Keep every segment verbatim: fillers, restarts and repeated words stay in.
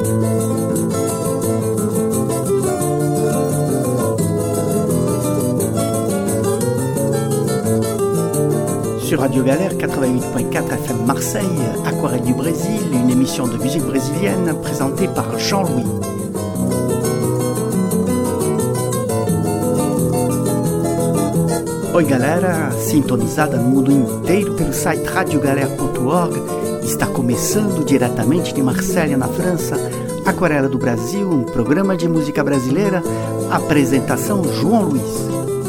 Sur Radio Galère quatre-vingt-huit point quatre F M Marseille, Aquarelle du Brésil, une émission de musique brésilienne présentée par Jean-Louis. Oi galera, sintonizada no mundo inteiro pelo site radio galera ponto org, está começando diretamente de Marselha, na França, Aquarela do Brasil, um programa de música brasileira, apresentação João Luiz.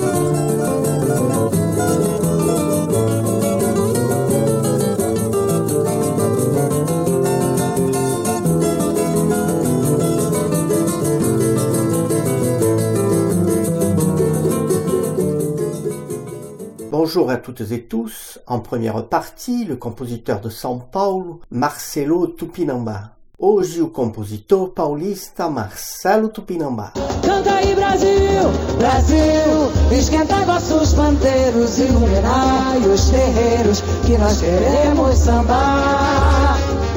Bonjour à toutes et tous. En première partie, le compositeur de São Paulo, Marcelo Tupinambá. Hoje o compositor paulista Marcelo Tupinambá. Canta aí Brasil, Brasil, esquenta vossos pandeiros, iluminai os terreiros que nós queremos sambar.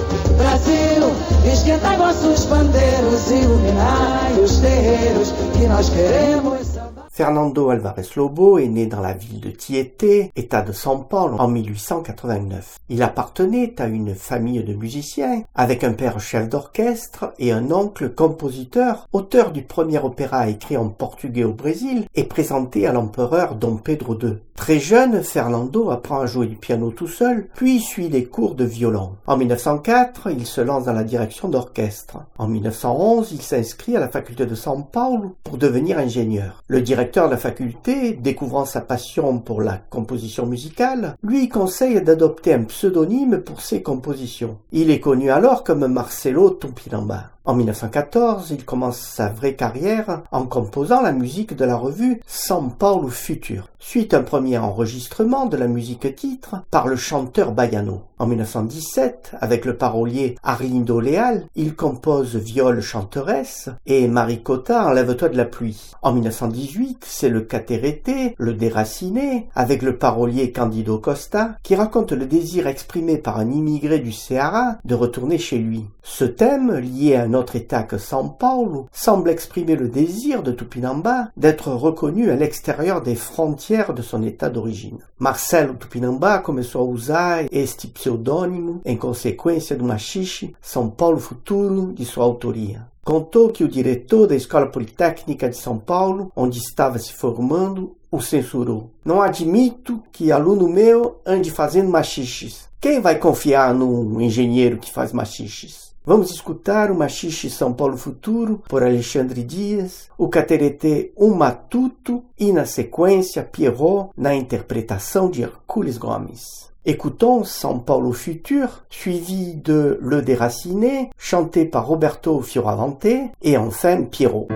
Brasil, esquenta vossos pandeiros, iluminai os terreiros que nós queremos sambar. Fernando Alvarez Lobo est né dans la ville de Tietê, État de São Paulo, en mille huit cent quatre-vingt-neuf. Il appartenait à une famille de musiciens, avec un père chef d'orchestre et un oncle compositeur, auteur du premier opéra écrit en portugais au Brésil et présenté à l'empereur Dom Pedro deux. Très jeune, Fernando apprend à jouer du piano tout seul, puis suit des cours de violon. En mille neuf cent quatre, il se lance dans la direction d'orchestre. En mille neuf cent onze, il s'inscrit à la faculté de São Paulo pour devenir ingénieur. Le directeur de la faculté, découvrant sa passion pour la composition musicale, lui conseille d'adopter un pseudonyme pour ses compositions. Il est connu alors comme Marcelo Tupinambá. En mille neuf cent quatorze, il commence sa vraie carrière en composant la musique de la revue São Paulo Futur, suite un premier enregistrement de la musique titre par le chanteur baiano. En mille neuf cent dix-sept, avec le parolier Arlindo Leal, il compose Viole chanteresse et Maricota Enlève-toi de la pluie. En mille neuf cent dix-huit, c'est le Caterete, le déraciné, avec le parolier Candido Costa, qui raconte le désir exprimé par un immigré du Ceará de retourner chez lui. Ce thème, lié à un autre état que São Paulo, semble exprimer le désir de Tupinambá d'être reconnu à l'extérieur des frontières de son état d'origine. Marcelo Tupinambá começou a usar este pseudônimo em consequência do machixe São Paulo Futuro de sua autoria. Contou que o diretor da Escola Politécnica de São Paulo, onde estava se formando, o censurou. Não admito que aluno meu ande fazendo machiches. Quem vai confiar num engenheiro que faz machiches? Vamos escutar o Machixe São Paulo Futuro, por Alexandre Dias, o Caterete Um Matuto e, na sequência, Pierrot, na interpretação de Hercules Gomes. Écoutons São Paulo Futur, suivi de Le Déraciné, chanté par Roberto Fioravante, et enfin Pierrot.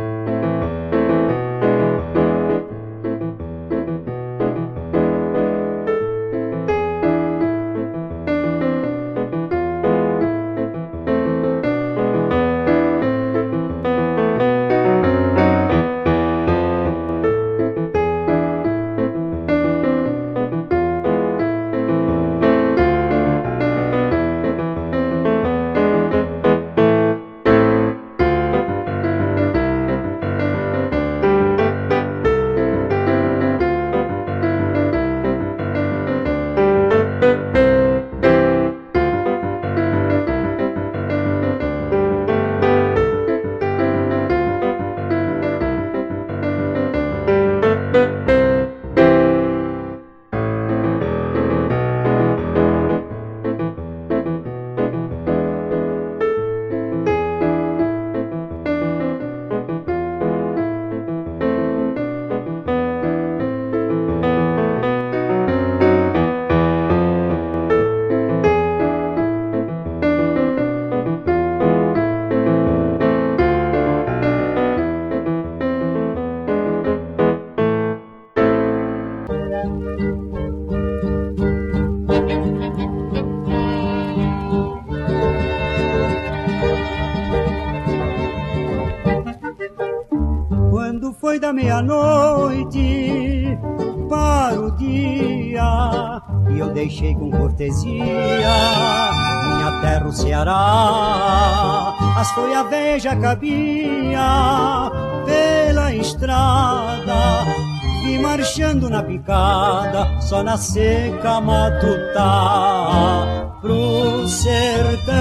foi da meia-noite para o dia, e eu deixei com cortesia minha terra, o Ceará, as folhas velhas já cabia pela estrada, e marchando na picada, só na seca matutá, pro sertão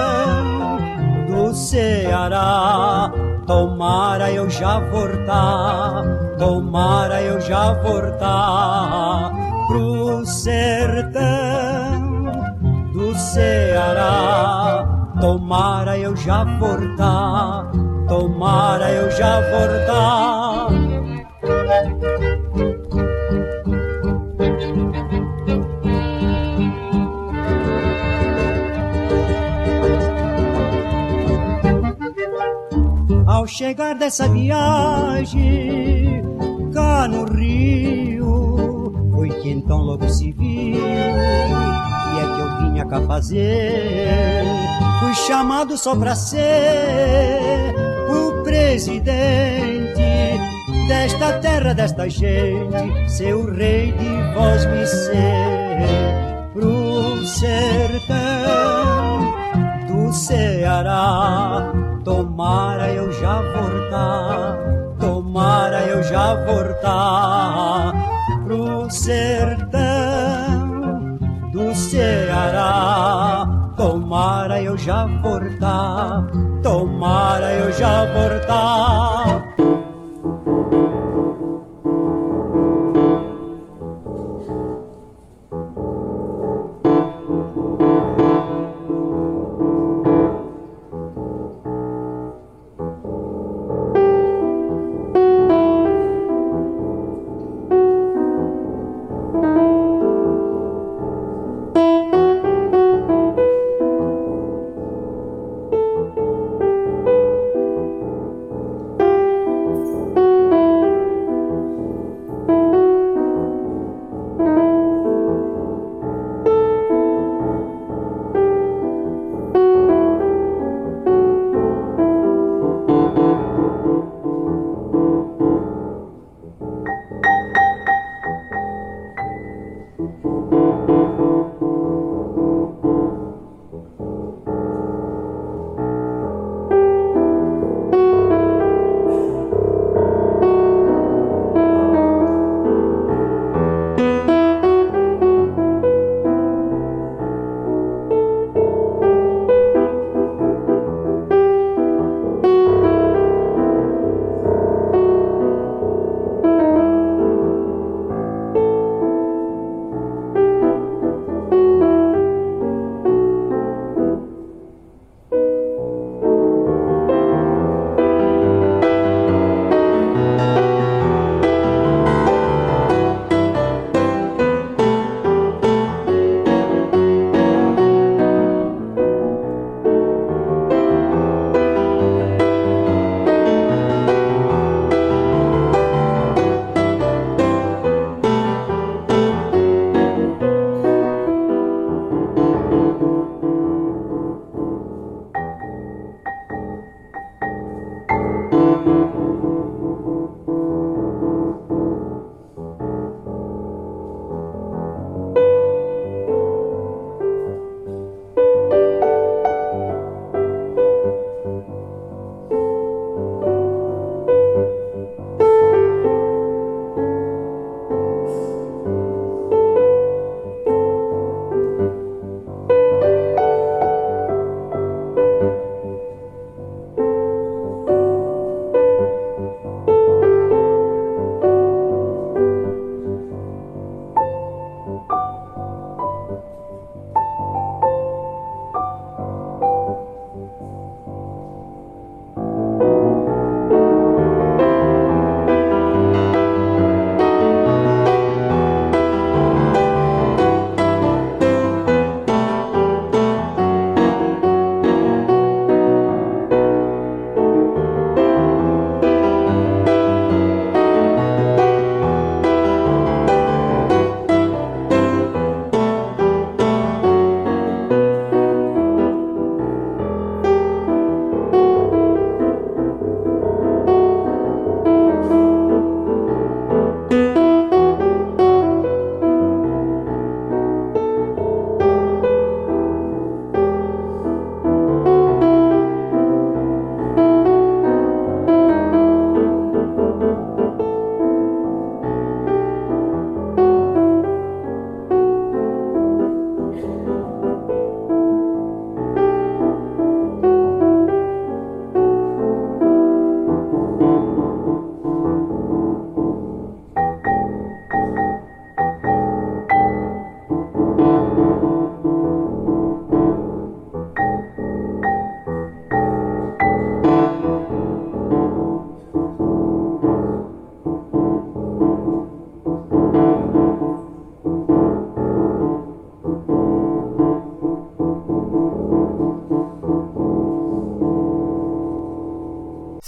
do Ceará. Tomara eu já voltar, tomara eu já voltar pro sertão do Ceará. Tomara eu já voltar, tomara eu já voltar. Ao chegar dessa viagem cá no Rio, foi que então logo se viu que é que eu vinha cá fazer. Fui chamado só pra ser o presidente desta terra, desta gente, ser o rei de vós me ser. Pro sertão do Ceará, tomara eu já voltar, tomara eu já voltar pro sertão do Ceará. Tomara eu já voltar, tomara eu já voltar.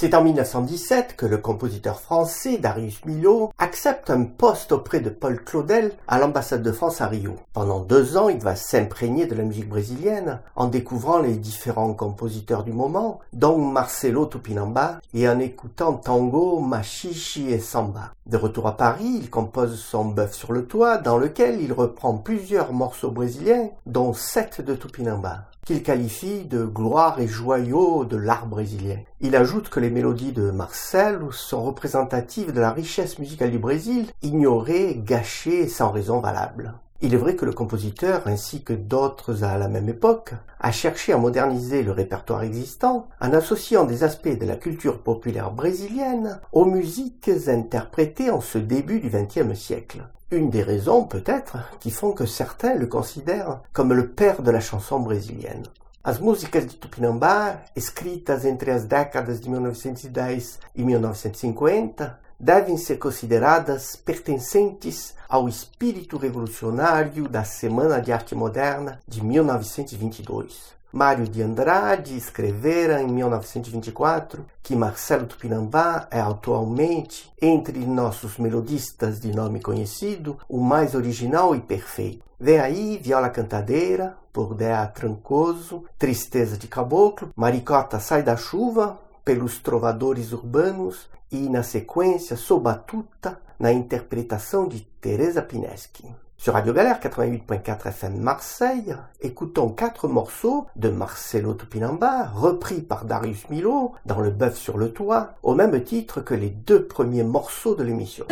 C'est en mille neuf cent dix-sept que le compositeur français Darius Milhaud accepte un poste auprès de Paul Claudel à l'ambassade de France à Rio. Pendant deux ans, il va s'imprégner de la musique brésilienne en découvrant les différents compositeurs du moment, dont Marcelo Tupinambá, et en écoutant tango, machichi et samba. De retour à Paris, il compose son Bœuf sur le toit, dans lequel il reprend plusieurs morceaux brésiliens, dont sept de Tupinambá, qu'il qualifie de gloire et joyaux de l'art brésilien. Il ajoute que les mélodies de Marcel sont représentatives de la richesse musicale du Brésil, ignorée, gâchée sans raison valable. Il est vrai que le compositeur, ainsi que d'autres à la même époque, a cherché à moderniser le répertoire existant en associant des aspects de la culture populaire brésilienne aux musiques interprétées en ce début du vingtième siècle. Une des raisons, peut-être, qui font que certains le considèrent comme le père de la chanson brésilienne. As músicas de Tupinambá, escritas entre as décadas de mil novecentos e dez e mil novecentos e cinquenta, devem ser consideradas pertencentes ao espírito revolucionário da Semana de Arte Moderna de mil novecentos e vinte e dois. Mário de Andrade escrevera em mil novecentos e vinte e quatro que Marcelo Tupinambá é atualmente, entre nossos melodistas de nome conhecido, o mais original e perfeito. Vem aí Viola Cantadeira, por Dea Trancoso, Tristeza de Caboclo, Maricota Sai da Chuva, pelos Trovadores Urbanos e, na sequência, Sob Batuta, na interpretação de Teresa Pineschi. Sur Radio Galère quatre-vingt-huit point quatre F M Marseille, écoutons quatre morceaux de Marcelo Tupinambá, repris par Darius Milhaud dans Le Bœuf sur le toit, au même titre que les deux premiers morceaux de l'émission.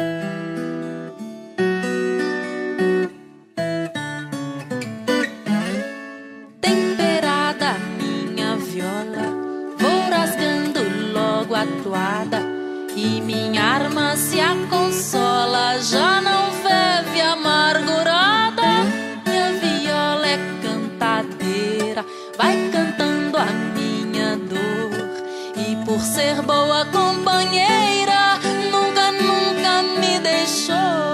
Temperada minha viola, vou rasgando logo a toada, e minha arma se aconsola, já não ferve amargurada. Minha viola é cantadeira, vai cantando a minha dor, e por ser boa companheira, nunca, nunca me deixou.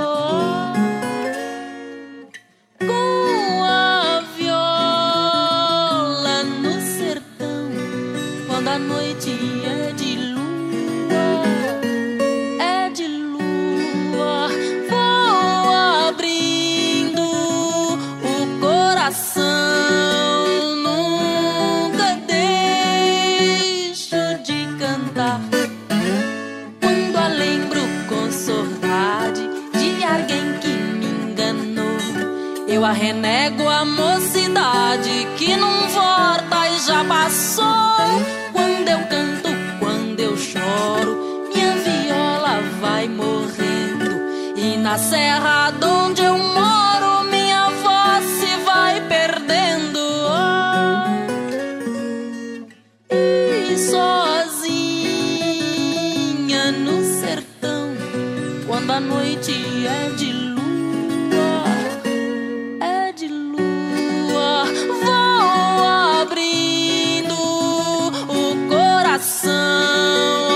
Com a viola no sertão, quando a noite é de nunca deixo de cantar. Quando a lembro com saudade de alguém que me enganou, eu a renego a mocidade que não volta e já passou. Quando eu canto, quando eu choro, minha viola vai morrendo, e na serra onde eu moro, minha voz se vai perdendo. E sozinha no sertão, quando a noite é de lua, é de lua, vou abrindo o coração,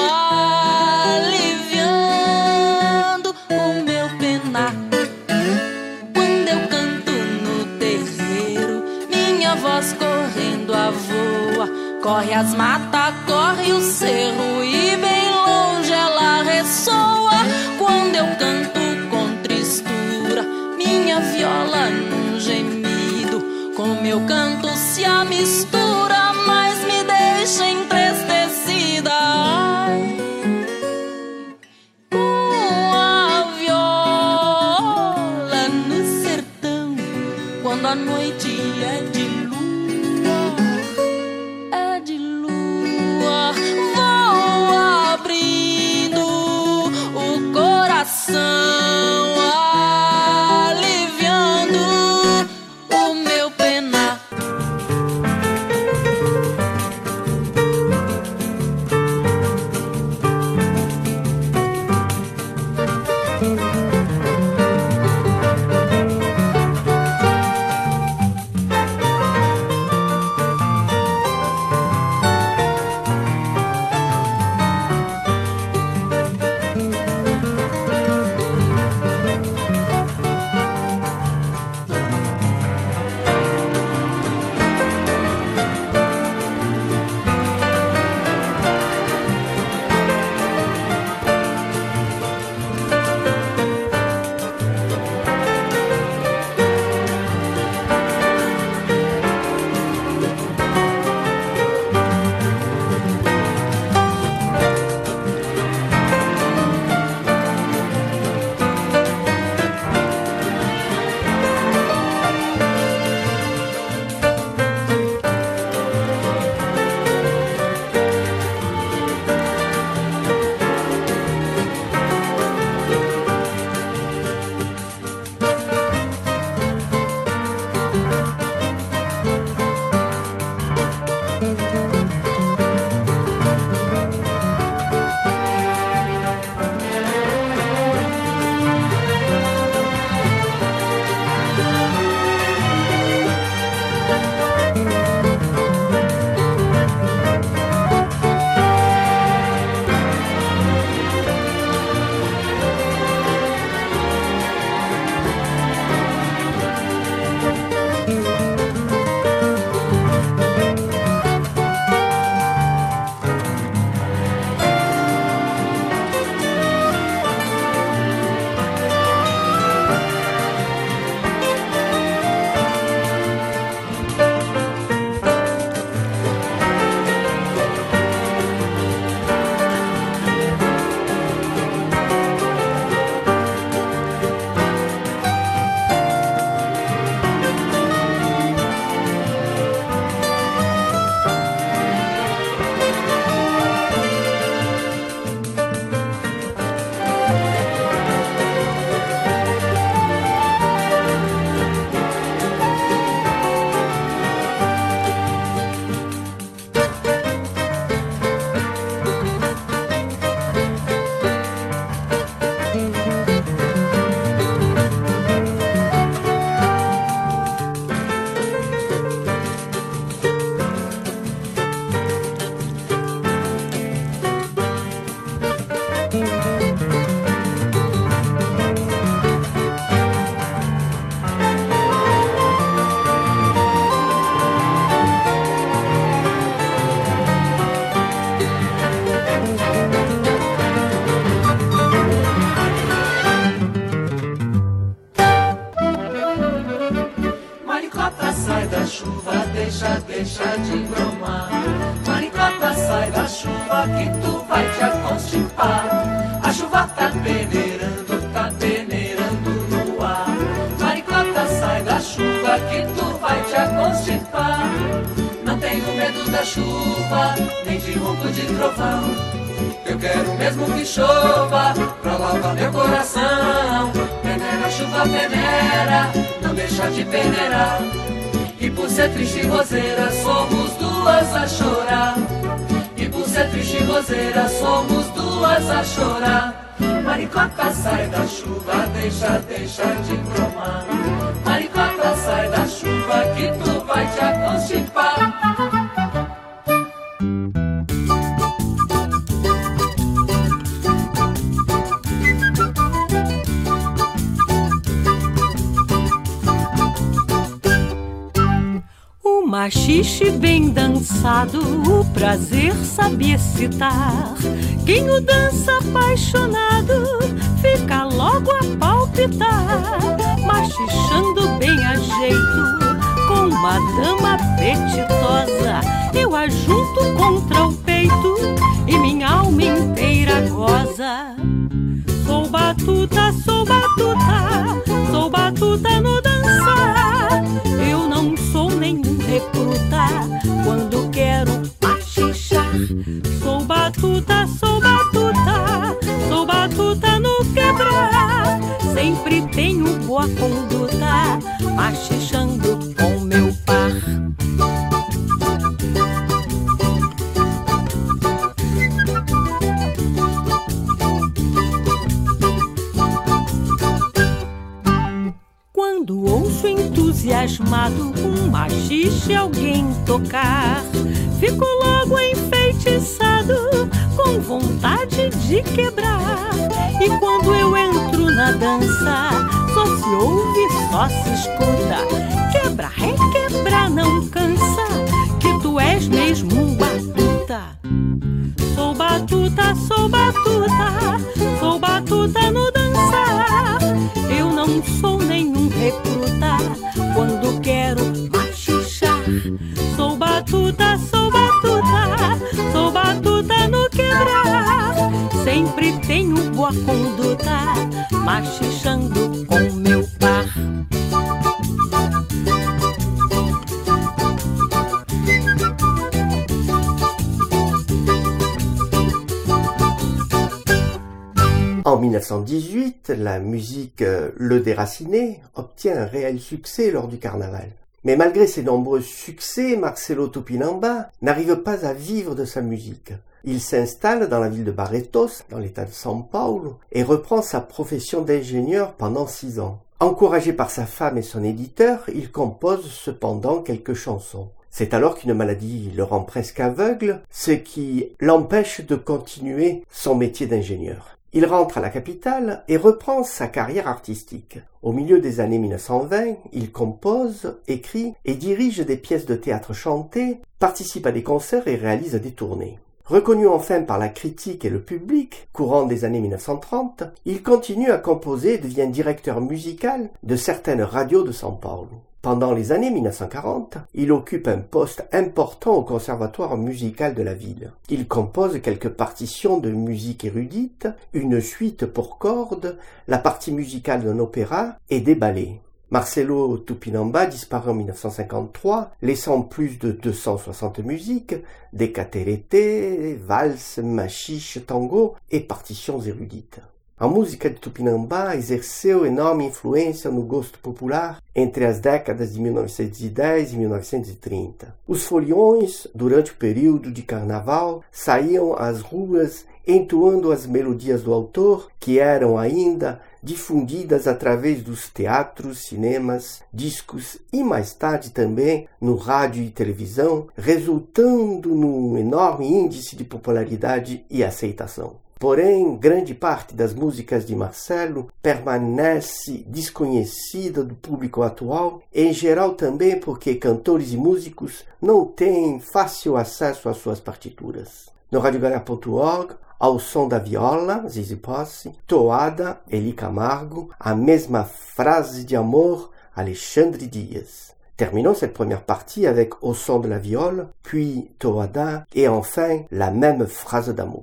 aliviando o meu penar. Quando eu canto no terreiro, minha voz correndo a voa, corre as matas, corre o cerro, e bem longe ela ressoa. Quando eu canto com tristura, minha viola num gemido, com meu canto se amistura, mas me deixa entristecida. Ai, com a viola no sertão, quando a noite é de lua, é de lua, vou abrindo o coração, aliviando o meu penar. sai da chuva que tu vai te aconstipar. A chuva tá peneirando, tá peneirando no ar. Maricota, sai da chuva que tu vai te aconstipar. Não tenho medo da chuva, nem de ronco de trovão. Eu quero mesmo que chova pra lavar meu coração. Peneira, chuva, peneira, não deixa de peneirar. E por ser triste e roseira, somos duas a chorar. E por ser triste e roseira, somos duas a chorar. Maricota, sai da chuva, deixa, deixa de bromar. Maricota, sai da chuva que tu vai te aconstipar. Machixe bem dançado, o prazer sabe excitar. Quem o dança apaixonado fica logo a palpitar. Machichando bem a jeito, com uma dama apetitosa, eu a junto contra o peito e minha alma inteira goza. Sou batuta, sou batuta, sou batuta no dançar. Eu não sou nenhum recruta quando quero machichar. Sou batuta, sou batuta, sou batuta no quebrar. Sempre tenho boa conduta, machichando com meu par. Quando ouço entusiasmado um machixe alguém tocar, fico logo enfeitiçado, com vontade de quebrar. E quando eu entro na dança, só se ouve, só se escuta. Quebra, requebra, não cansa, que tu és mesmo batuta. Sou batuta, sou batuta, sou batuta no dançar. Eu não sou nenhum recruta quando quero machichar. Sou batuta, sou batuta, sou batuta no quebrar. Sempre tenho boa conduta, machichando com meu par. En mille neuf cent dix-huit, la musique Le Déraciné obtient un réel succès lors du carnaval. Mais malgré ses nombreux succès, Marcelo Tupinamba n'arrive pas à vivre de sa musique. Il s'installe dans la ville de Barretos, dans l'état de São Paulo, et reprend sa profession d'ingénieur pendant six ans. Encouragé par sa femme et son éditeur, il compose cependant quelques chansons. C'est alors qu'une maladie le rend presque aveugle, ce qui l'empêche de continuer son métier d'ingénieur. Il rentre à la capitale et reprend sa carrière artistique. Au milieu des années mille neuf cent vingt, il compose, écrit et dirige des pièces de théâtre chantées, participe à des concerts et réalise des tournées. Reconnu enfin par la critique et le public, courant des années mille neuf cent trente, il continue à composer et devient directeur musical de certaines radios de São Paulo. Pendant les années mille neuf cent quarante, il occupe un poste important au conservatoire musical de la ville. Il compose quelques partitions de musique érudite, une suite pour cordes, la partie musicale d'un opéra et des ballets. Marcelo Tupinamba disparaît en mille neuf cent cinquante-trois, laissant plus de deux cent soixante musiques, des cateretés, valses, machiches, tango et partitions érudites. A música de Tupinamba exerceu enorme influência no gosto popular entre as décadas de mil novecentos e dez e mil novecentos e trinta. Os foliões, durante o período de carnaval, saíam às ruas entoando as melodias do autor, que eram ainda difundidas através dos teatros, cinemas, discos e mais tarde também no rádio e televisão, resultando num enorme índice de popularidade e aceitação. Porém, grande parte das músicas de Marcelo permanece desconhecida do público atual, em geral também porque cantores e músicos não têm fácil acesso às suas partituras. No radiogalera ponto org, ao som da viola, Zizi Posse, toada, Eli Camargo, a mesma frase de amor, Alexandre Dias. Terminons cette première partie avec Au son de la viole, puis Toada, et enfin la même phrase d'amour.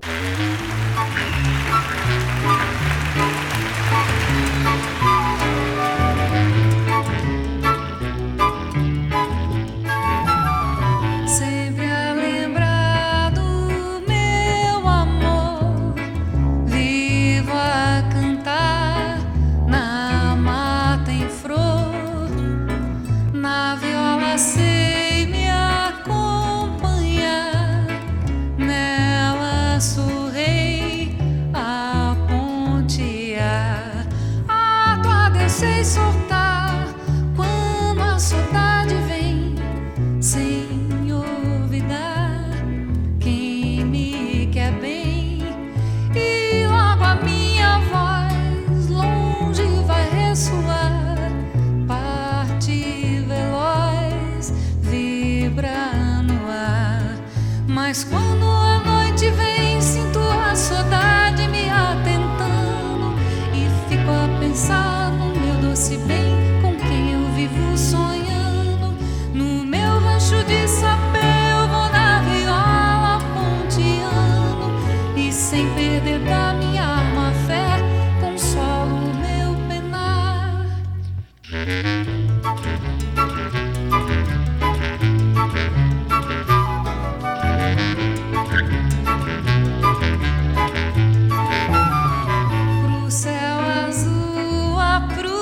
Sei soltar quando a saudade vem, sem olvidar quem me quer bem. E logo a minha voz longe vai ressoar, parte veloz vibra no ar. Mas quando a noite vem, sinto a saudade me atentando e fico a pensar doce bem com quem eu vivo sonhando. No meu rancho de sapé eu vou na viola ponteando, e sem perder da minha alma a fé, consolo o meu penar. Pro céu azul apru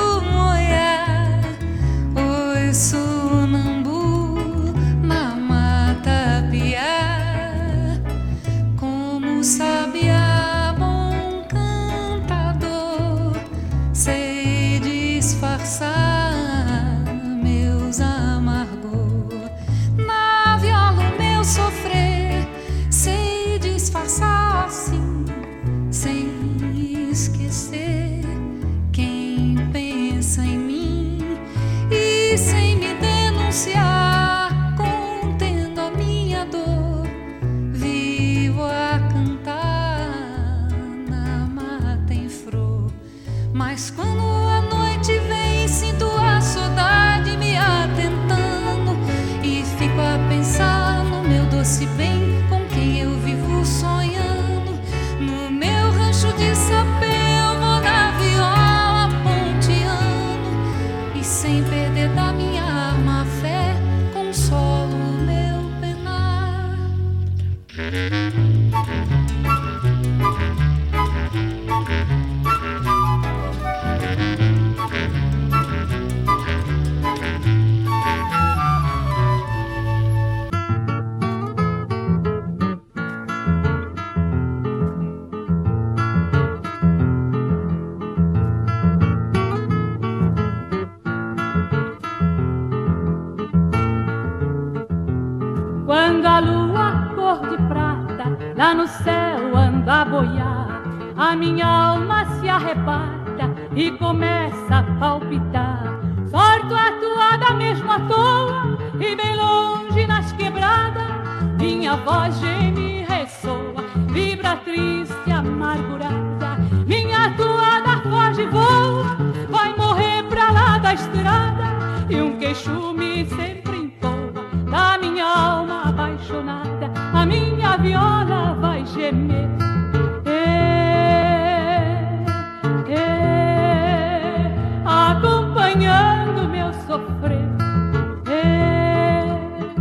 sonambu na mata piá, como sabiá bom cantador, sei disfarçar meus amargor. Na viola o meu sofrer, sei disfarçar assim, sem esquecer quem pensa em mim. E sem me denunciar, contendo a minha dor, vivo a cantar na mata em flor. Mas quando a noite vem, sinto a saudade me atentando, e fico a pensar no meu doce bem com quem eu vivo sonhando. No meu rancho de sapé eu vou na viola ponteando, e sem perder da minha alma a fé, consolo o meu penar. Quando a lua cor de prata lá no céu anda a boiar, a minha alma se arrebata e começa a palpitar. Sorto atuada mesmo à toa e bem longe nas quebradas, minha voz geme e ressoa, vibra triste amargurada. Minha atuada foge e voa, vai morrer pra lá da estrada, e um queixume sempre entoa da minha alma apaixonada. A minha viola vai gemer, é, é, acompanhando meu sofrer, é,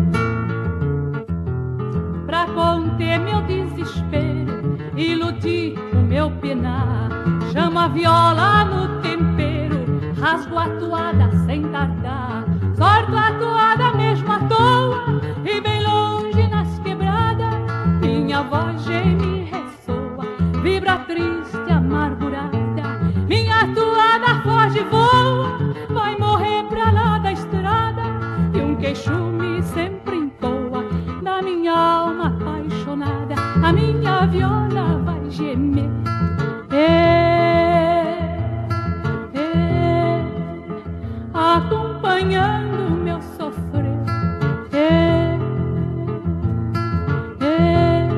pra conter meu desespero, iludir o meu penar. Chamo a viola no tempero, rasgo a toada sem tardar. Sorto a toada mesmo à toa e bem longe nas quebradas, minha voz geme e ressoa, vibra triste amargurada. Minha toada foge e voa, vai morrer pra lá da estrada, e um queixume sempre entoa da minha alma apaixonada. A minha viola vai gemer, é, é, acompanhando meu sofrer, é, é.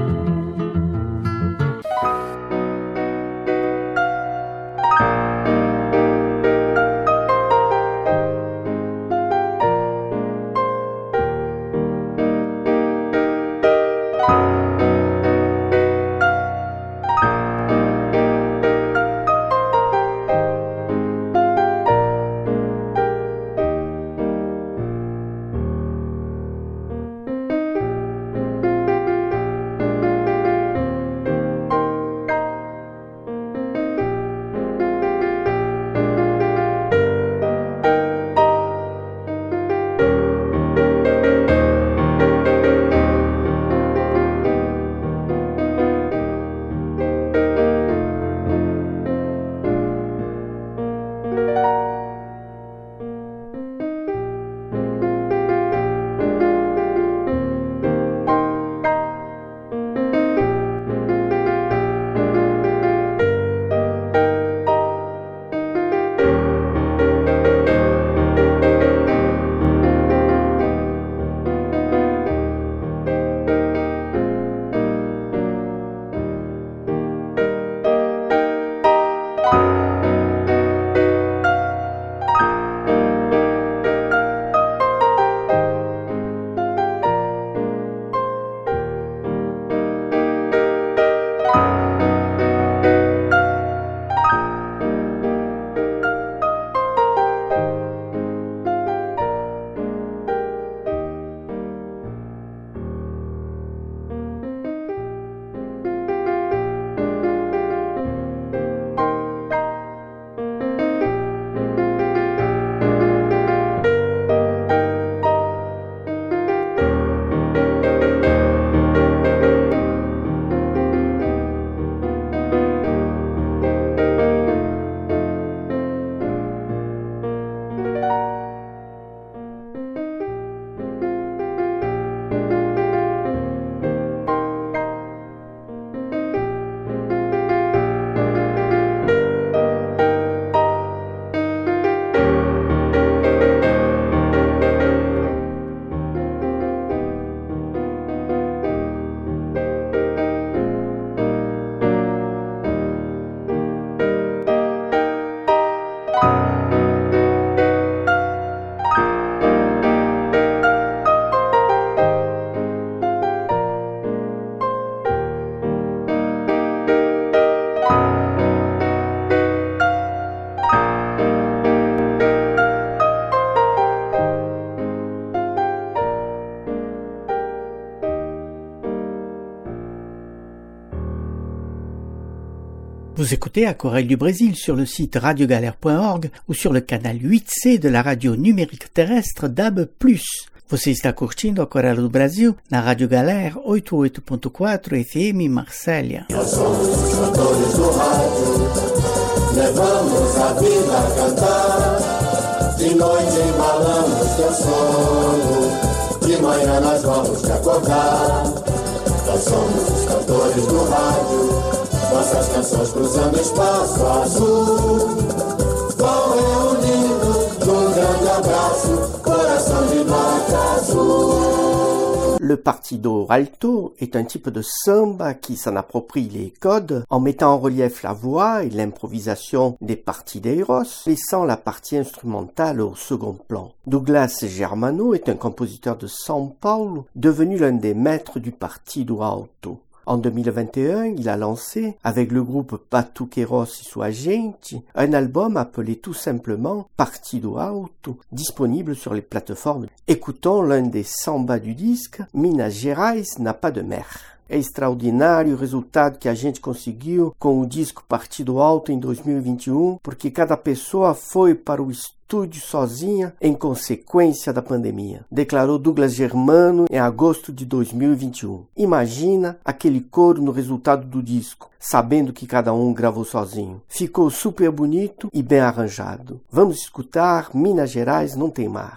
Vous écoutez Aquarelle du Brésil sur le site radio galère point org ou sur le canal huit C de la radio numérique terrestre D A B plus. Você está curtindo Aquarela do Brasil na Rádio Galera oitenta e oito ponto quatro F M Marsella. Nós somos os cantores do rádio, levamos a vida a cantar. De noite embalamos teu sono, de manhã nós vamos te acordar. Nós somos os cantores do rádio, nossas canções cruzando espaço azul, vão reunindo num grande abraço, coração de nota azul. Le partido alto est un type de samba qui s'en approprie les codes en mettant en relief la voix et l'improvisation des partideiros, laissant la partie instrumentale au second plan. Douglas Germano est un compositeur de São Paulo, devenu l'un des maîtres du partido alto. En deux mille vingt et un, il a lancé, avec le groupe Batuqueiros e sua gente, un album appelé tout simplement Partido Alto, disponible sur les plateformes. Écoutons l'un des sambas du disque, Minas Gerais n'a pas de mer. É extraordinário o resultado que a gente conseguiu com o disco Partido Alto em dois mil e vinte e um, porque cada pessoa foi para o estúdio sozinha em consequência da pandemia, declarou Douglas Germano em agosto de dois mil e vinte e um. Imagina aquele coro no resultado do disco, sabendo que cada um gravou sozinho. Ficou super bonito e bem arranjado. Vamos escutar Minas Gerais não tem mar.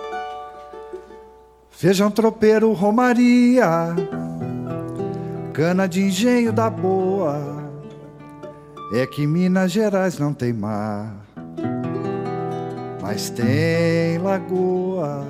Feijão tropeiro, romaria, cana de engenho da boa, é que Minas Gerais não tem mar, mas tem lagoa.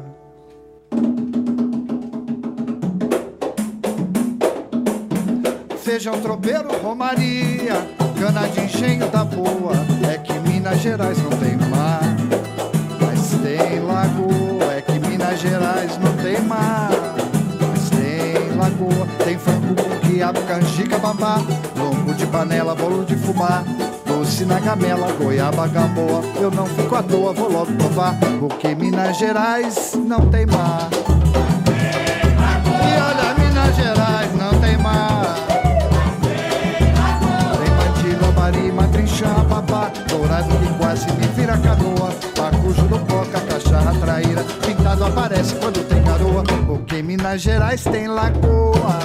Feijão tropeiro, romaria, cana de engenho da boa, é que Minas Gerais não tem mar, mas tem lagoa. É que Minas Gerais não tem mar, mas tem lagoa. Tem frango com quiabo, canjica, babá, lombo de panela, bolo de fubá, doce na gamela, goiaba, gamboa. Eu não fico à toa, vou logo provar, porque Minas Gerais não tem mar. E olha, Minas Gerais não tem mar. Tem matilha, bari, matrinchã, babá, dourado que quase me vira canoa, pacujo do coca, cacharra, traíra, pintado aparece quando tem garoa, porque Minas Gerais tem lagoa.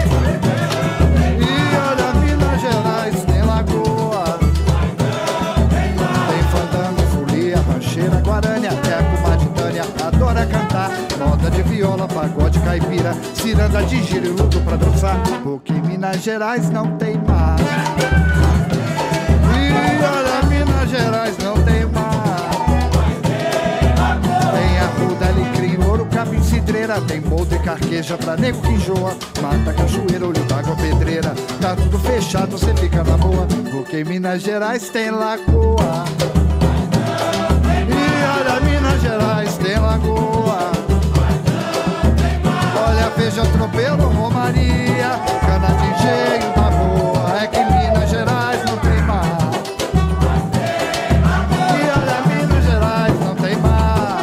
E olha, Minas Gerais tem lagoa. Tem fandango, folia, rancheira, guarânia, teco, matitânia, adora cantar, moda de viola, pagode, caipira, ciranda de giro e luto pra dançar, porque Minas Gerais não tem mar. E olha, Minas Gerais não tem mar. Tem arruda, alecrim, ouro, capim, cidreira, tem boldo e carqueja pra nego que enjoa, mata, cachoeira, olho d'água, pedreira, tá tudo fechado, cê fica na boa, porque Minas Gerais tem lagoa. E olha, Minas Gerais tem lagoa. Olha, feijão tropeiro, romaria, cana de engenho da boa, é que Minas Gerais não tem mar. E olha, Minas Gerais não tem mar.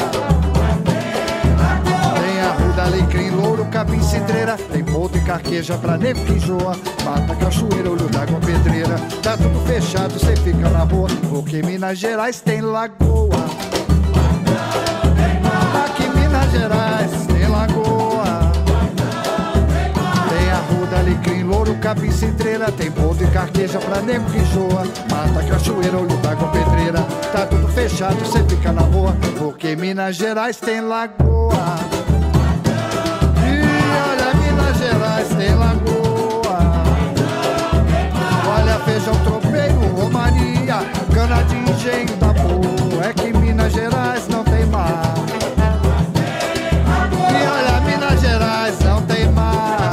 Tem arruda, alecrim, louro, capim, cidreira, tem boldo e carqueja pra nego que enjoa, mata, cachoeira, olho d'água, pedreira, tá tudo fechado, cê fica na boa, porque Minas Gerais tem lagoa. Aqui Minas Gerais tem lagoa. Tem arruda, alecrim, louro, capim, cidreira, tem boldo e carqueja pra nego que enjoa, mata, cachoeira, olho d'água, pedreira, tá tudo fechado, cê fica na boa, porque Minas Gerais tem lagoa. E olha, Minas Gerais tem lagoa. Olha, feijão tropeiro, romaria, cana de engenho da boa, é que Minas Gerais não tem mar. E olha, Minas Gerais não tem mar.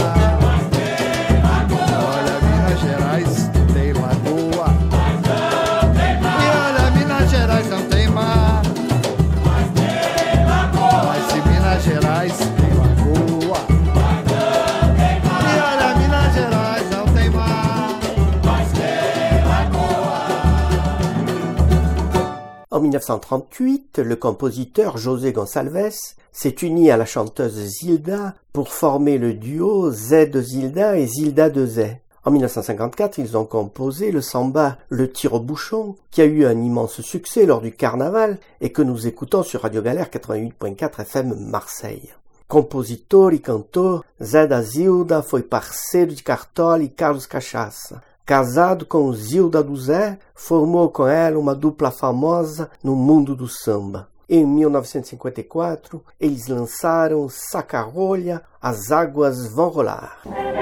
Olha, Minas Gerais tem lagoa. E olha, Minas Gerais não tem mar. Mas se Minas Gerais tem lagoa. E olha, Minas Gerais não tem mar. Mas tem lagoa. En mille neuf cent trente-huit, le compositeur José Gonçalves s'est uni à la chanteuse Zilda pour former le duo Z Zilda et Zilda deux Z. En mille neuf cent cinquante-quatre, ils ont composé le samba Le Tire-Bouchon, qui a eu un immense succès lors du carnaval et que nous écoutons sur Radio Galère quatre-vingt-huit virgule quatre F M Marseille. Compositor e cantor, Zé da Zilda foi parceiro de Cartola e Carlos Cachaça. Casado com Zilda do Zé, formou com ela uma dupla famosa no mundo do samba. Em mil novecentos e cinquenta e quatro, eles lançaram Saca-Rolha, As Águas Vão Rolar.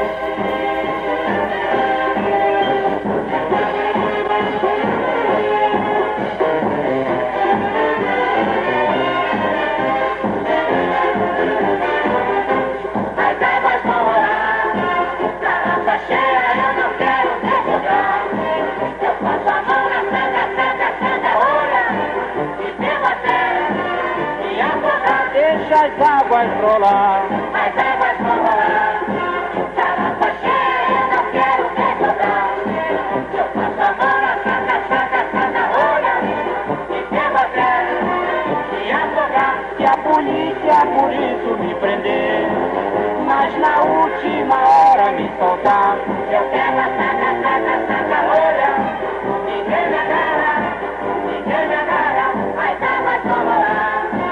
As águas rolar, as águas vão rolar. Garrafa cheia, eu não quero desdobrar. Eu passo a mão na saca, saca, saca, rolha. E devo até me afogar. Se a polícia por isso me prender, mas na última hora me soltar, eu pego a saca, saca, saca, rolha. Ninguém me agarra, ninguém me agarra. As águas vão rolar.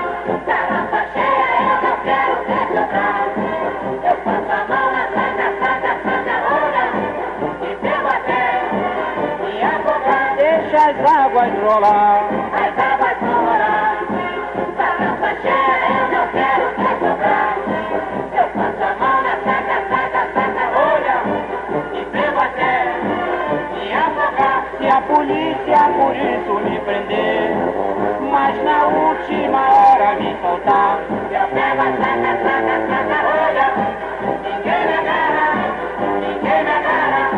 Eu passo a mão na saca, saca, saca, rolha. E devo até me afogar. Deixa as águas rolar. As águas vão rolar. Garrafa cheia, eu não quero desdobrar. Eu passo a mão na saca, saca, saca, rolha. E devo até me afogar. Se a polícia por isso me prender, mas na última hora me soltar, eu pego a saca, saca, saca, rolha. Ninguém me agarra, ninguém me agarra.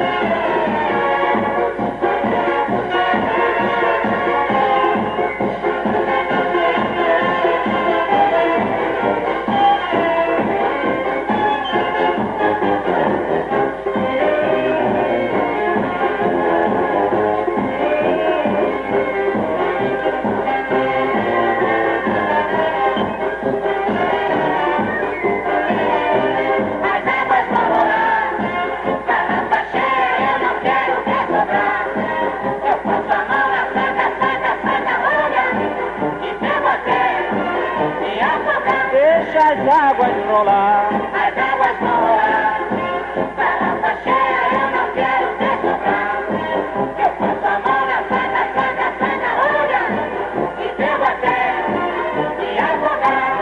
As águas rolar, as águas vão rolar. Garrafa cheia, eu não quero desdobrar. Eu passo a mão na saca, saca, saca, rolha. E devo até me afogar.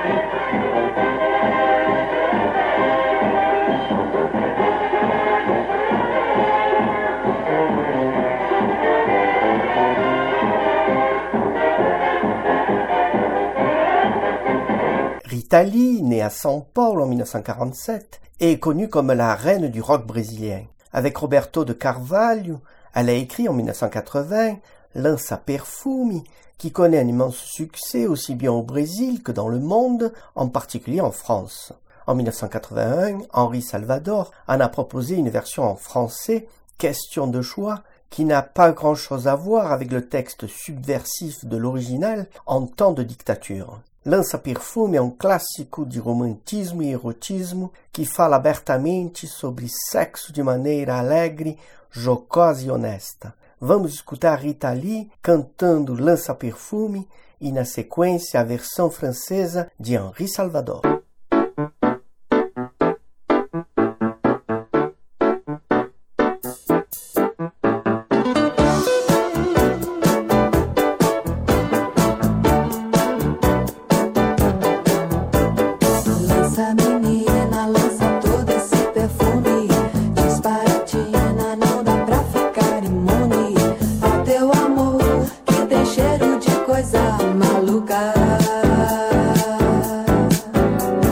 Rita Lee, née à São Paulo en mille neuf cent quarante-sept, est connue comme la reine du rock brésilien. Avec Roberto de Carvalho, elle a écrit en mille neuf cent quatre-vingts Lança Perfume, qui connaît un immense succès aussi bien au Brésil que dans le monde, en particulier en France. En mille neuf cent quatre-vingt-un, Henri Salvador en a proposé une version en français, Question de choix, qui n'a pas grand-chose à voir avec le texte subversif de l'original en temps de dictature. Lança Perfume é um clássico de romantismo e erotismo que fala abertamente sobre sexo de maneira alegre, jocosa e honesta. Vamos escutar Rita Lee cantando Lança Perfume e, na sequência, a versão francesa de Henri Salvador. Cheiro de coisa maluca.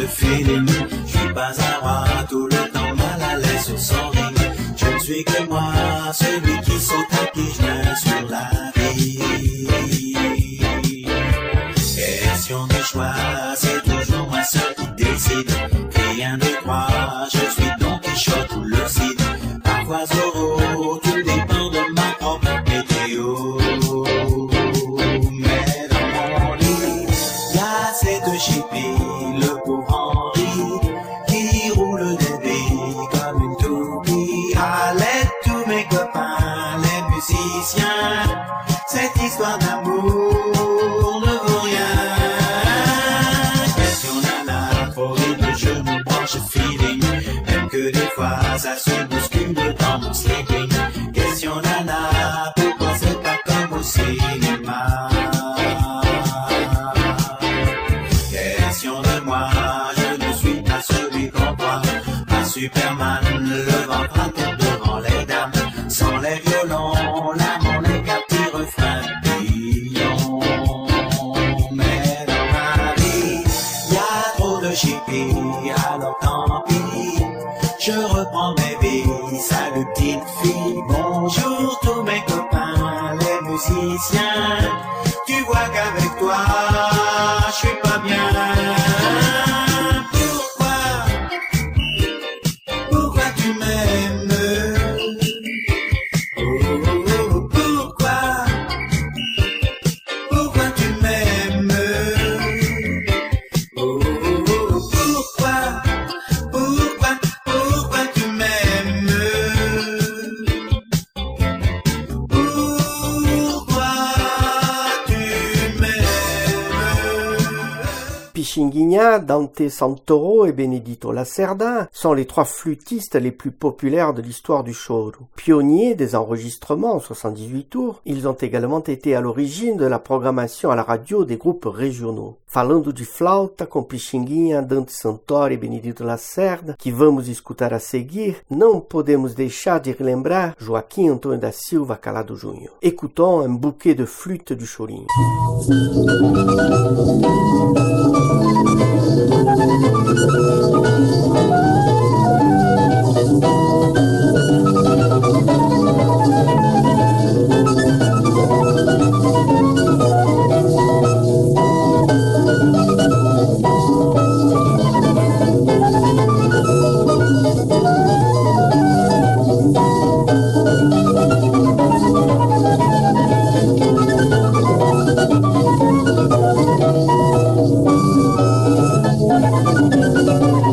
de feeling. Je suis pas un roi, tout le temps mal à l'aise sur son ring. Je ne suis que moi, celui qui saute à pieds joints sur la vie. Question de choix, c'est toujours moi seul qui décide. Rien de croix, je suis Don Quichotte ou le Cid. Parfois Zorro, tout dépend de ma propre météo. Mais dans mon lit, y'a cette chipie, le pauvre Henri, qui roule des billes comme une toupie. À l'aide tous mes copains, les musiciens, cette histoire d'amour ne vaut rien. Question nana, trop vite, je me branche feeling. Même que des fois, ça se bouscule dans mon sleeping. Question nana, pourquoi c'est pas comme au cinéma? Question de moi, je ne suis pas celui qu'on croit. Pas Superman, le ventre à terre devant les dames. Sans les violons, l'amour n'est qu'un petit refrain billon. Mais dans ma vie, y'a trop de chipie, alors tant pis. Je reprends mes billes, salut petite fille. Bonjour tous mes copains, les musiciens. Tu vois qu'avec toi, je suis pas bien. Pourquoi, pourquoi tu m'aimes? Oh, oh, oh, pourquoi, pourquoi tu m'aimes? Oh, oh, oh, pourquoi, pourquoi, pourquoi tu m'aimes? Pourquoi tu m'aimes? Pichinguinha, Dante Santoro et Benedito Lacerda sont les trois flûtistes les plus populaires de l'histoire du choro. Pionniers des enregistrements en soixante-dix-huit tours, ils ont également été à l'origine de la programmation à la radio des groupes régionaux. Falando de flauta com Pichinguinha, Dante Santoro e Benedito Lacerda, que vamos escutar a seguir, não podemos deixar de relembrar Joaquim Antônio da Silva Calado Júnior. Écoutons un bouquet de flûte du chorinho. Thank you.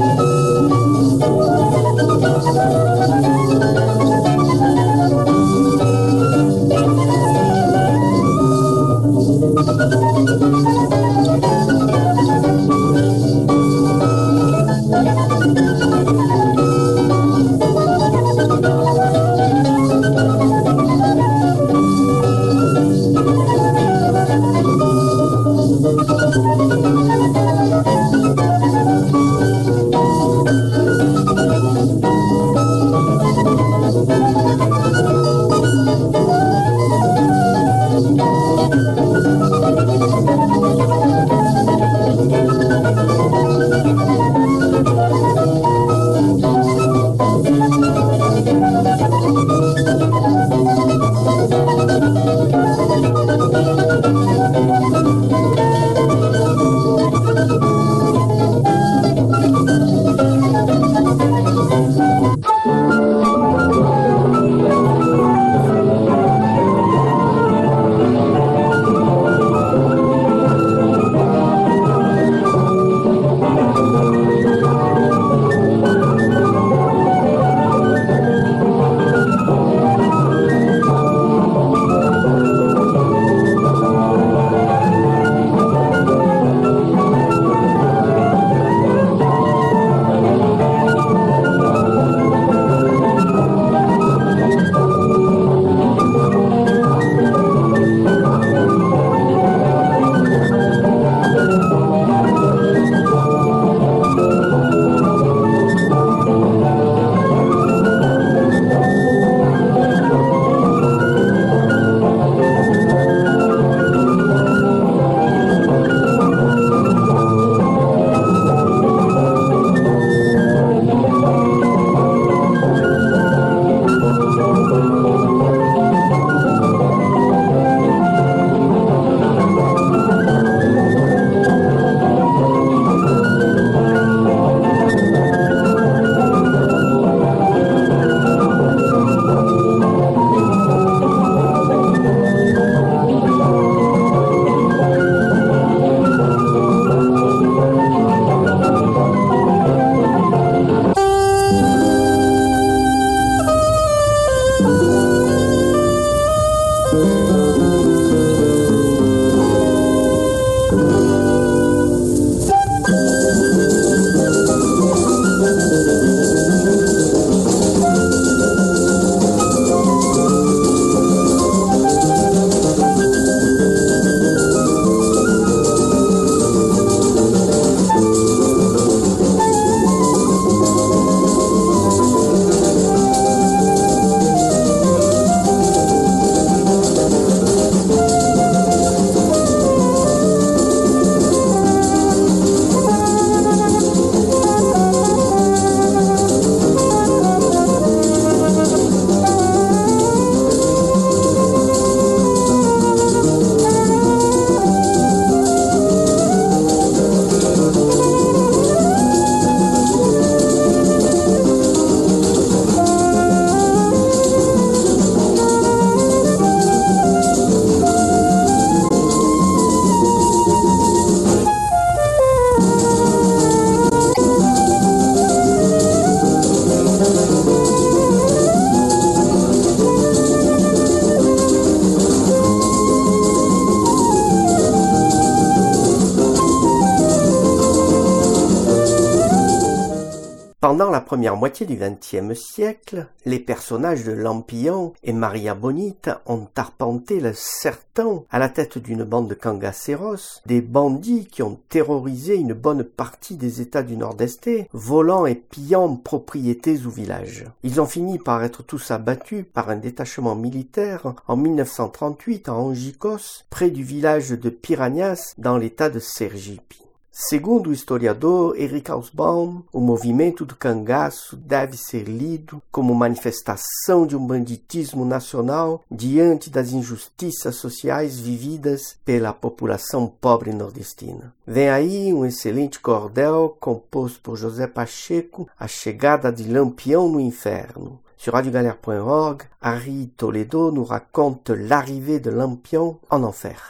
Pendant la première moitié du vingtième siècle, les personnages de Lampion et Maria Bonita ont arpenté le sertão à la tête d'une bande de cangaceiros, des bandits qui ont terrorisé une bonne partie des États du Nord-Est, volant et pillant propriétés ou villages. Ils ont fini par être tous abattus par un détachement militaire en mille neuf cent trente-huit à Angicos, près du village de Piranhas, dans l'État de Sergipe. Segundo o historiador Eric Hobsbawm, o movimento do cangaço deve ser lido como manifestação de um banditismo nacional diante das injustiças sociais vividas pela população pobre nordestina. Vem aí um excelente cordel composto por José Pacheco, A Chegada de Lampião no Inferno. Sur radio galère point org, Harry Toledo nous raconte l'arrivée de Lampion en enfer.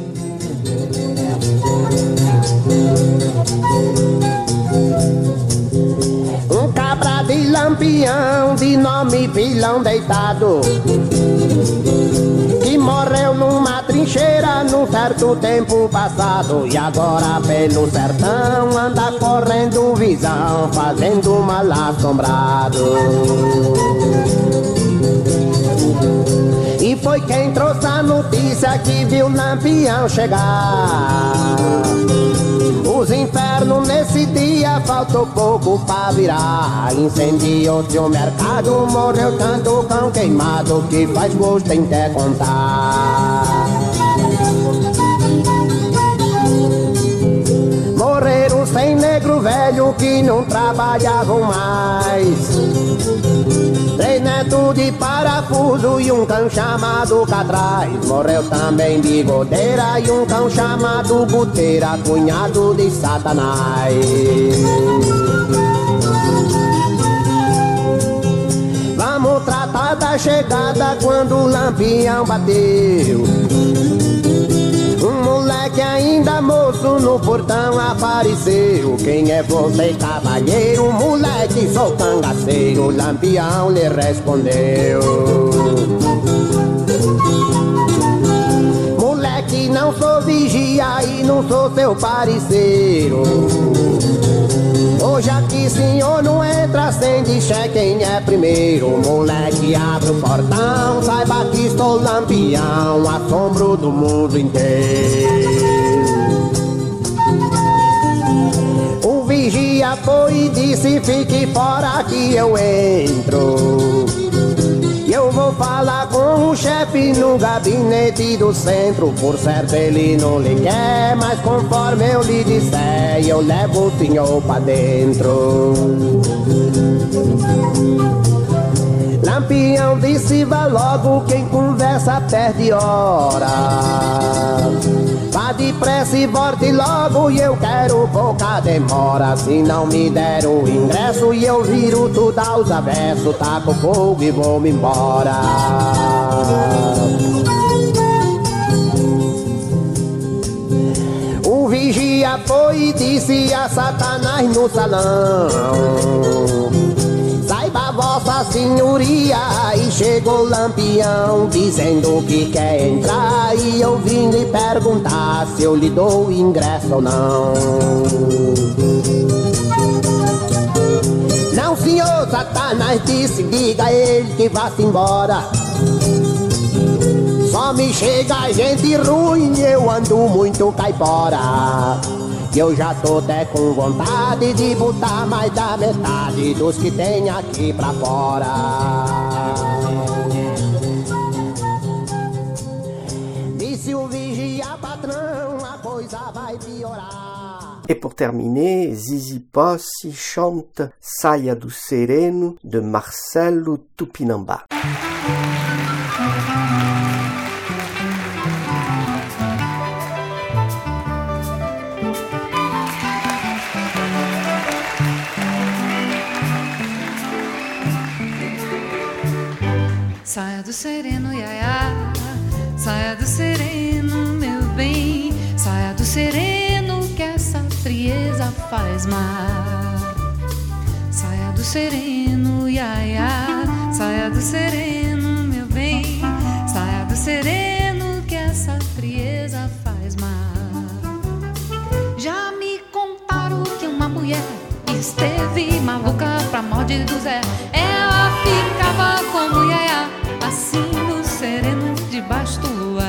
Um cabra de Lampião, de nome Pilão Deitado, que morreu numa trincheira num certo tempo passado, e agora pelo sertão anda correndo visão, fazendo mal assombrado. E foi quem trouxe a notícia que viu Lampião chegar. Os infernos nesse dia faltou pouco pra virar. Incendiou-se o mercado, morreu tanto cão queimado que faz gosto em até contar. Morreram sem negro velho que não trabalhavam mais. Três netos de parafuso e um cão chamado Catraz. Morreu também bigodeira e um cão chamado Buteira, cunhado de Satanás. Vamos tratar da chegada quando o Lampião bateu. Um moleque ainda moço no portão apareceu. Quem é você, cavalheiro? Moleque, sou cangaceiro. Lampião lhe respondeu. Moleque, não sou vigia e não sou seu parceiro. Hoje aqui senhor não entra sem dizer quem é primeiro. Moleque, abre o portão, saiba que estou Lampião, assombro do mundo inteiro. O vigia foi e disse, fique fora que eu entro. Eu vou falar com o chefe no gabinete do centro. Por certo ele não lhe quer, mas conforme eu lhe disser, eu levo o senhor pra dentro. Lampião disse, vá logo, quem conversa perde hora. Vá depressa e volte logo, e eu quero pouca demora. Se não me der o ingresso e eu viro tudo aos avessos, taco fogo e vou-me embora. O vigia foi e disse a Satanás no salão, saiba vossa senhoria, e chegou Lampião dizendo que quer entrar, e eu vim lhe perguntar se eu lhe dou ingresso ou não. Não senhor, Satanás disse, diga a ele que vá-se embora. Só me chega gente ruim, eu ando muito caipora. Eu já tô até com vontade de botar mais da metade dos que tem aqui pra fora. Disse o vigia patrão, a coisa vai piorar. Et pour terminer, Zizi Posse chante Saia do Sereno de Marcelo Tupinambá. Saia do sereno, iaiá, saia do sereno, meu bem, saia do sereno que essa frieza faz mal. Saia do sereno, iaiá, saia do sereno, meu bem, saia do sereno que essa frieza faz mal. Já me contaram que uma mulher esteve teve maluca pra morte do Zé. Ela ficava como Yaya, assim no sereno debaixo do luar.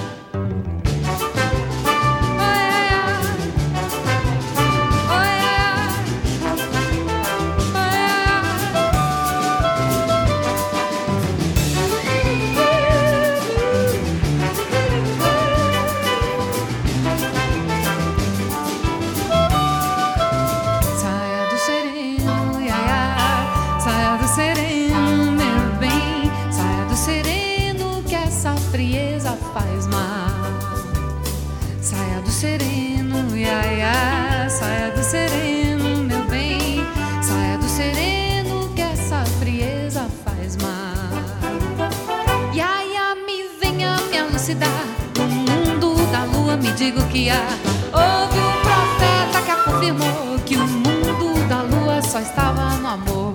Faz mal. Saia do sereno, iaia, saia do sereno, meu bem. Saia do sereno que essa frieza faz mal. Iaia, me venha me elucidar. No mundo da lua me diga o que há. Houve um profeta que afirmou que o mundo da lua só estava no amor.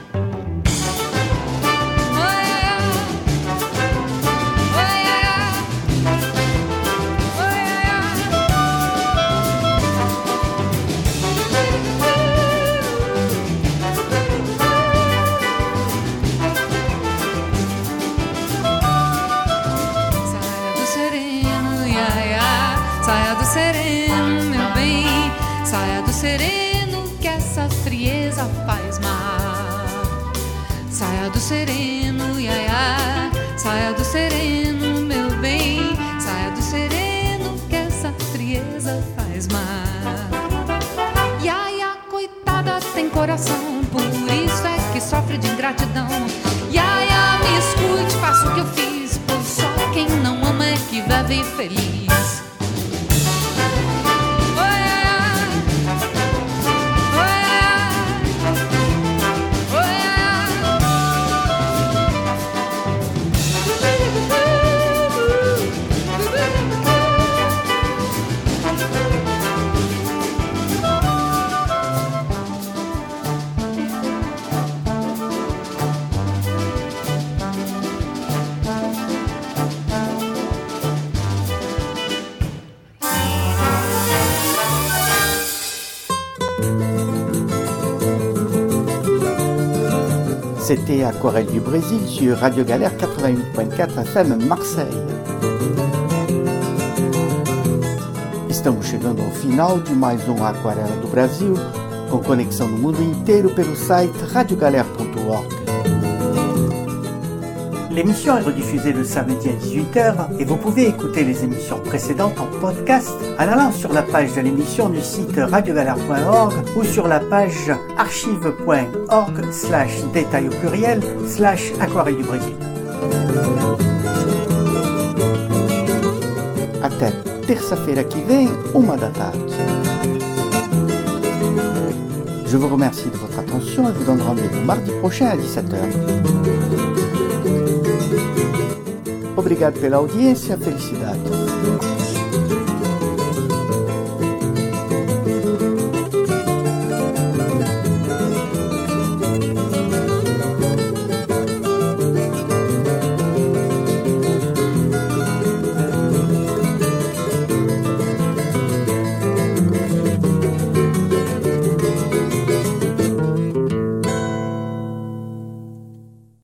Sereno, meu bem, saia do sereno que essa frieza faz mal. Saia do sereno, iaia, saia do sereno, meu bem, saia do sereno que essa frieza faz mal. Iaia, coitada, tem coração, por isso é que sofre de ingratidão. Iaia, me escute, faça o que eu fiz, pois só quem não ama é que vive feliz. C'était Aquarelle du Brésil sur Radio Galère quatre-vingt-huit point quatre F M Marseille. Estamos chegando ao final de mais um Aquarela do Brasil, com conexão no mundo inteiro pelo site radio galère point org. L'émission est rediffusée le samedi à dix-huit heures et vous pouvez écouter les émissions précédentes en podcast en allant sur la page de l'émission du site radio galère point org ou sur la page archive point org slash détail au pluriel slash aquarelle du Brésil. Até terça-feira que vem, uma da tarde. Je vous remercie de votre attention et vous donne rendez-vous mardi prochain à dix-sept heures. Obrigado pela audiência, felicidade.